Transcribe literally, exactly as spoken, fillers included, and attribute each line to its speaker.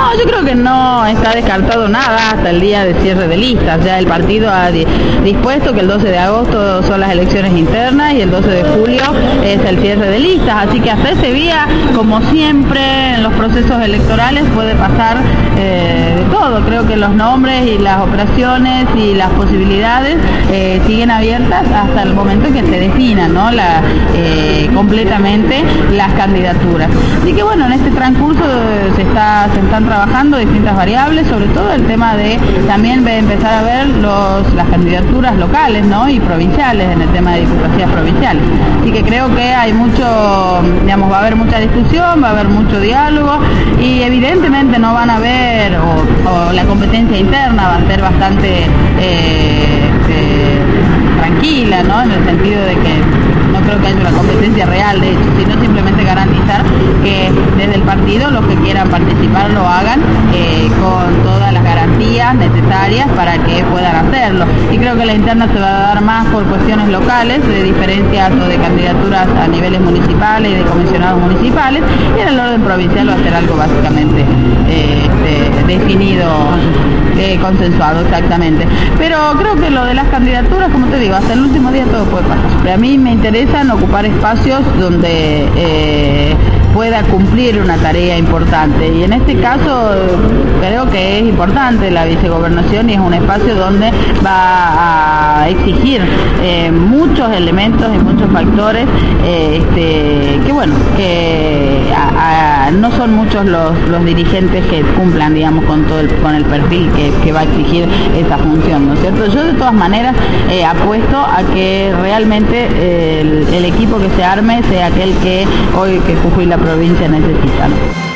Speaker 1: yo creo que no está descartado nada hasta el día de cierre de listas. Ya el partido ha di dispuesto que el doce de agosto son las elecciones internas y el doce de julio es el cierre de listas, así que hasta ese día, como siempre en los procesos electorales, puede pasar eh, de todo. Creo que los nombres y las operaciones y las posibilidades eh, siguen abiertas hasta el momento en que se definan, ¿no? la, eh, completamente las candidaturas. Así que bueno, en este transcurso eh, se, está, se están trabajando distintas variables, sobre todo el tema de también de empezar a ver los, las candidaturas locales, ¿no? y provinciales, en el tema de diputaciones provinciales. Así que creo que hay mucho, digamos, va a haber mucha discusión, va a haber mucho diálogo y evidentemente no van a haber, o, o la competencia interna va a ser bastante eh, eh, tranquila, ¿no? En el sentido de que no creo que haya una competencia real, de hecho, sino simplemente garantizar que desde el partido los que quieran participar lo hagan eh, con todas las garantías necesarias para que puedan hacerlo. Y creo que la interna se va a dar más por cuestiones locales, de diferencias o de candidaturas a niveles municipales y de comisionados municipales, y en el orden provincial va a ser algo básicamente eh, este, definido, eh, consensuado exactamente. Pero creo que lo de las candidaturas, como te digo, hasta el último día todo puede pasar. Pero a mí me interesa ocupar espacios donde eh, pueda cumplir una tarea importante, y en este caso creo que es importante la vicegobernación y es un espacio donde va a exigir eh, muchos elementos y muchos factores eh, este, que bueno, que a, a, no son muchos los, los dirigentes que cumplan, digamos, con todo el, con el perfil que, que va a exigir esa función, ¿no es cierto? Yo de todas maneras eh, apuesto a que realmente eh, el, el equipo que se arme sea aquel que hoy que Jujuy y la provincia necesitan.